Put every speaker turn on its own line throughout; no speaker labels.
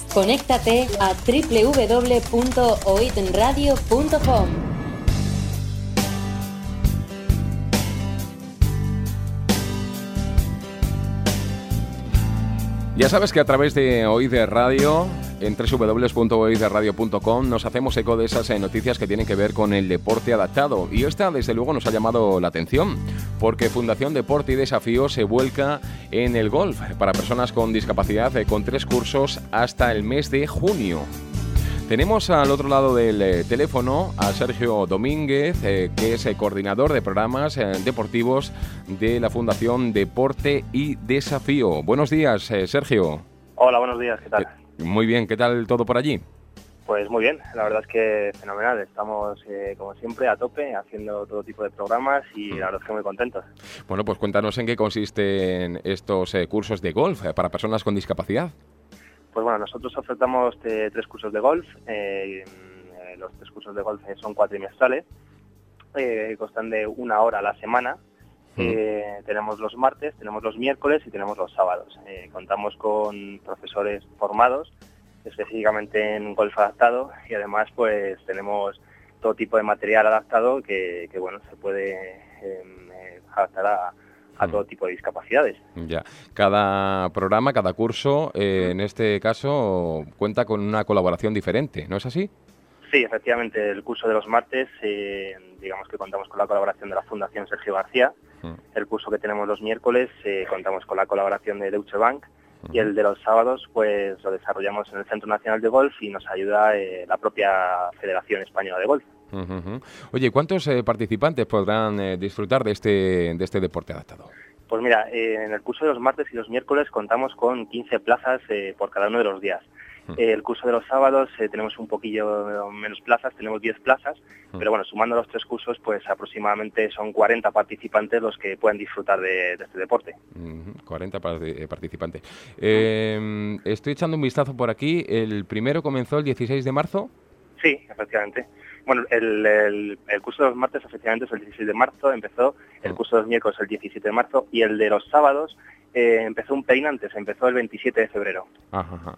Conéctate a www.oidradio.com.
Ya sabes que a través de Oid Radio, en www.oidradio.com, nos hacemos eco de esas noticias que tienen que ver con el deporte adaptado. Y esta, desde luego, nos ha llamado la atención, porque Fundación Deporte y Desafío se vuelca en el golf para personas con discapacidad con 3 cursos hasta el mes de junio. Tenemos al otro lado del teléfono a Sergio Domínguez, que es coordinador de programas deportivos de la Fundación Deporte y Desafío. Buenos días, Sergio.
Hola, buenos días, ¿qué tal?
Muy bien, ¿qué tal todo por allí?
Pues muy bien, la verdad es que fenomenal. Estamos, como siempre, a tope, haciendo todo tipo de programas y la verdad es que muy contentos.
Bueno, pues cuéntanos en qué consisten estos cursos de golf para personas con discapacidad.
Pues bueno, nosotros ofertamos 3 cursos de golf. Los 3 cursos de golf son cuatrimestrales, constan de 1 hora a la semana. Tenemos los martes, tenemos los miércoles y tenemos los sábados. Contamos con profesores formados específicamente en golf adaptado y además pues tenemos todo tipo de material adaptado que bueno, se puede adaptar a todo tipo de discapacidades.
Ya. Cada programa, cada curso, en este caso, cuenta con una colaboración diferente, ¿no es así?
Sí, efectivamente, el curso de los martes, digamos que contamos con la colaboración de la Fundación Sergio García. El curso que tenemos los miércoles, contamos con la colaboración de Deutsche Bank. Y el de los sábados, pues lo desarrollamos en el Centro Nacional de Golf y nos ayuda la propia Federación Española de Golf.
Oye, ¿cuántos participantes podrán disfrutar de este deporte adaptado?
Pues mira, en el curso de los martes y los miércoles contamos con 15 plazas por cada uno de los días. El curso de los sábados tenemos un poquillo menos plazas, tenemos 10 plazas, pero bueno, sumando los 3 cursos, pues aproximadamente son 40 participantes los que pueden disfrutar de este deporte.
40 participantes. Estoy echando un vistazo por aquí. ¿El primero comenzó el 16 de marzo?
Sí, efectivamente. Bueno, el curso de los martes efectivamente es el 16 de marzo, empezó el curso de los miércoles el 17 de marzo y el de los sábados empezó un pelín antes, empezó el 27 de febrero.
Ajá.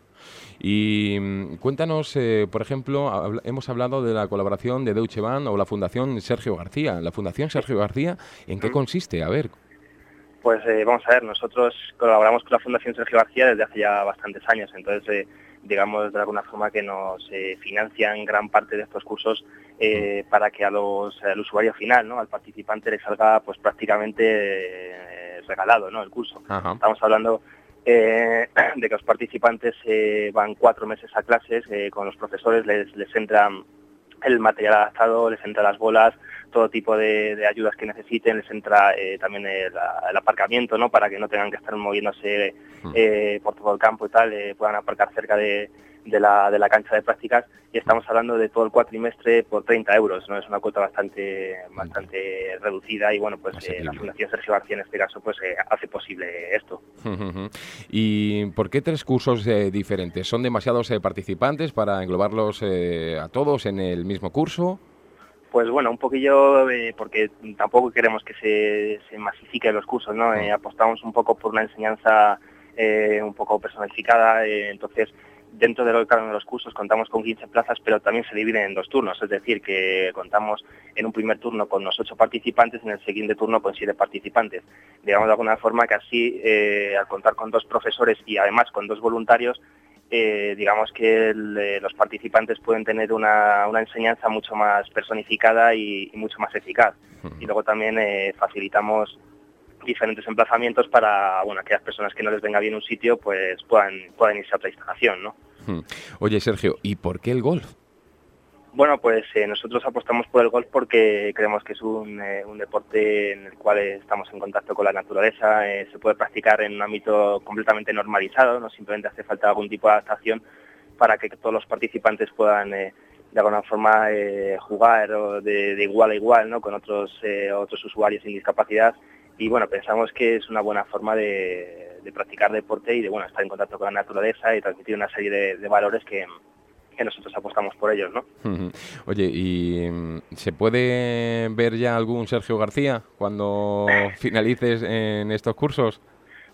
Y cuéntanos, por ejemplo, hemos hablado de la colaboración de Deutsche Bank o la Fundación Sergio García. ¿La Fundación Sergio García en qué consiste? A ver.
Pues vamos a ver, nosotros colaboramos con la Fundación Sergio García desde hace ya bastantes años, entonces digamos de alguna forma que nos financian gran parte de estos cursos para que al usuario final, ¿no?, al participante le salga pues prácticamente regalado, ¿no?, el curso.
Ajá.
Estamos hablando de que los participantes van 4 meses a clases, con los profesores les entra el material adaptado, les entra las bolas, todo tipo de ayudas que necesiten, les entra también el aparcamiento, ¿no?, para que no tengan que estar moviéndose por todo el campo y tal, puedan aparcar cerca de la cancha de prácticas, y estamos hablando de todo el cuatrimestre por 30 euros, ¿no? Es una cuota bastante reducida y bueno, pues la Fundación Sergio García en este caso pues hace posible esto.
¿Y por qué 3 cursos diferentes? ¿Son demasiados participantes para englobarlos a todos en el mismo curso?
Pues bueno, un poquillo porque tampoco queremos que se masifiquen los cursos, ¿no? Apostamos un poco por una enseñanza un poco personalizada, entonces dentro de cada uno de los cursos contamos con 15 plazas, pero también se dividen en 2 turnos, es decir, que contamos en un primer turno con los 8 participantes, en el siguiente turno con 7 participantes. Digamos de alguna forma que así, al contar con 2 profesores y además con 2 voluntarios, digamos que los participantes pueden tener una enseñanza mucho más personificada y mucho más eficaz. Y luego también facilitamos diferentes emplazamientos para aquellas personas que no les venga bien un sitio, pues puedan irse a otra instalación, ¿no?
Oye, Sergio, ¿y por qué el golf?
Bueno, pues nosotros apostamos por el golf porque creemos que es un deporte en el cual estamos en contacto con la naturaleza, se puede practicar en un ámbito completamente normalizado, no simplemente hace falta algún tipo de adaptación para que todos los participantes puedan de alguna forma jugar de igual a igual, ¿no?, con otros usuarios sin discapacidad. Y bueno, pensamos que es una buena forma de practicar deporte y de estar en contacto con la naturaleza y transmitir una serie de valores que nosotros apostamos por ellos, ¿no?
Oye, ¿y se puede ver ya algún Sergio García cuando finalices en estos cursos?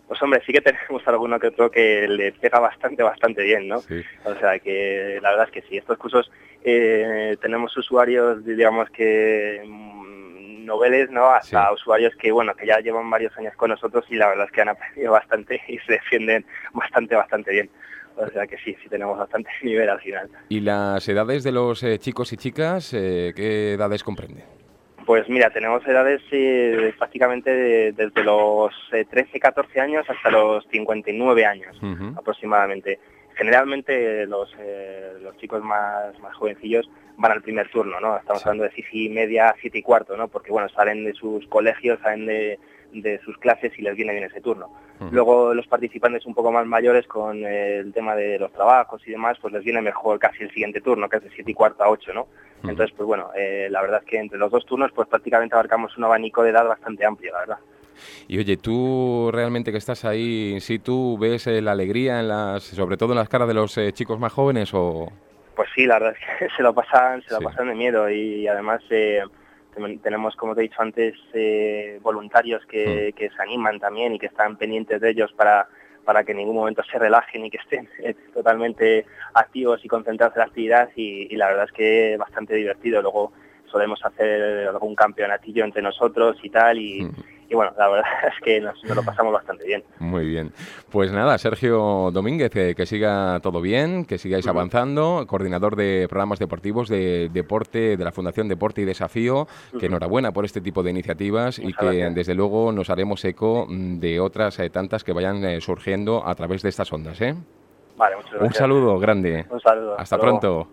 Pues hombre, sí que tenemos alguno que otro que le pega bastante bien, ¿no?
Sí.
O sea que la verdad es que sí, estos cursos tenemos usuarios, digamos que noveles, ¿no? Hasta usuarios que, bueno, que ya llevan varios años con nosotros y la verdad es que han aprendido bastante y se defienden bastante bien. O sea que sí tenemos bastante nivel al final.
¿Y las edades de los chicos y chicas, qué edades comprende?
Pues mira, tenemos edades prácticamente desde los 13, 14 años hasta los 59 años aproximadamente. Generalmente los chicos más jovencillos van al primer turno, ¿no? Estamos hablando de 6:30, 7:15, ¿no? Porque bueno, salen de sus colegios, salen de sus clases y les viene bien ese turno. Luego los participantes un poco más mayores con el tema de los trabajos y demás, pues les viene mejor casi el siguiente turno, que es de 7:15 a 8, ¿no? Entonces, pues bueno, la verdad es que entre los dos turnos pues prácticamente abarcamos un abanico de edad bastante amplio, la verdad.
Y oye, tú realmente que estás ahí in situ, ¿ves la alegría sobre todo en las caras de los chicos más jóvenes o...?
Pues sí, la verdad es que se lo pasan de miedo y además tenemos, como te he dicho antes, voluntarios que se animan también y que están pendientes de ellos para que en ningún momento se relajen y que estén totalmente activos y concentrados en la actividad y la verdad es que es bastante divertido. Luego solemos hacer algún campeonatillo entre nosotros y tal y bueno, la verdad es que nos lo pasamos bastante bien.
Muy bien. Pues nada, Sergio Domínguez, que siga todo bien, que sigáis avanzando, coordinador de programas deportivos de deporte, de la Fundación Deporte y Desafío, que enhorabuena por este tipo de iniciativas y que desde luego nos haremos eco de otras tantas que vayan surgiendo a través de estas ondas, ¿eh?
Vale, muchas gracias.
Un saludo grande.
Un saludo.
Hasta pronto.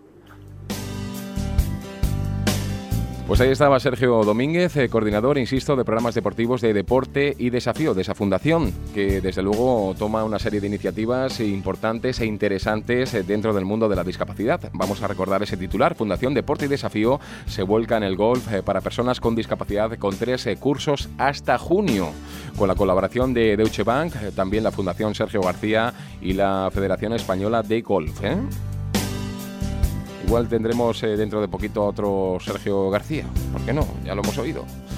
Pues ahí estaba Sergio Domínguez, coordinador, insisto, de programas deportivos de deporte y desafío de esa fundación, que desde luego toma una serie de iniciativas importantes e interesantes dentro del mundo de la discapacidad. Vamos a recordar ese titular: Fundación Deporte y Desafío se vuelca en el golf para personas con discapacidad con 3 cursos hasta junio, con la colaboración de Deutsche Bank, también la Fundación Sergio García y la Federación Española de Golf, ¿eh? Igual tendremos dentro de poquito a otro Sergio García, ¿por qué no? Ya lo hemos oído.